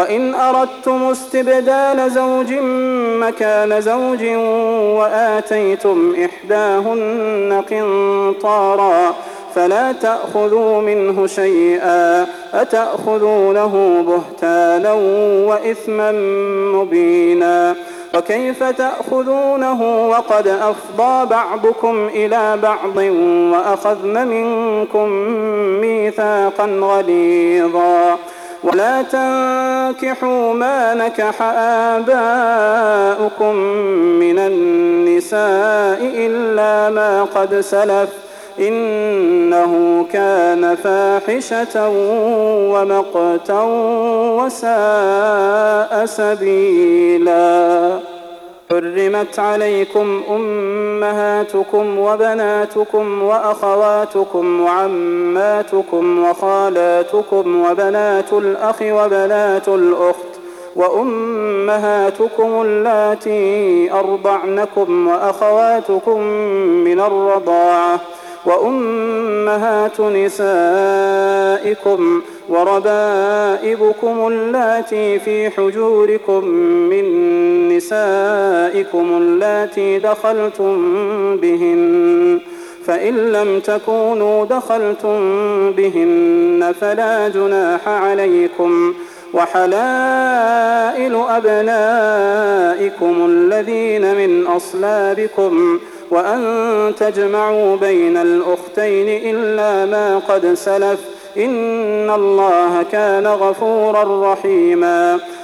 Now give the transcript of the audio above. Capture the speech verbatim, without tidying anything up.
وإن أردتم استبدال زوج مكان زوج وآتيتم إحداهن قنطارا فلا تأخذوا منه شيئا أتأخذونه بهتانا وإثما مبينا وكيف تأخذونه وقد أفضى بعضكم إلى بعض وأخذن منكم ميثاقا غليظا ولا تنكحوا ما نكح آباؤكم من النساء إلا ما قد سلف إنه كان فاحشة ومقتا وساء سبيلا حرمت عليكم أمهاتكم وبناتكم وأخواتكم وعماتكم وخالاتكم وبنات الأخ وبنات الأخت وأمهاتكم اللاتي أرضعنكم وأخواتكم من الرضاعة وأمهات نسائكم وربائبكم اللاتي في حجوركم من نسائكم اللاتي دخلتم بهن فإن لم تكونوا دخلتم بهن فلا جناح عليكم وحلائل أبنائكم الذين من أصلابكم وأن تجمعوا بين الأختين إلا ما قد سلف إن الله كان غفورا رحيما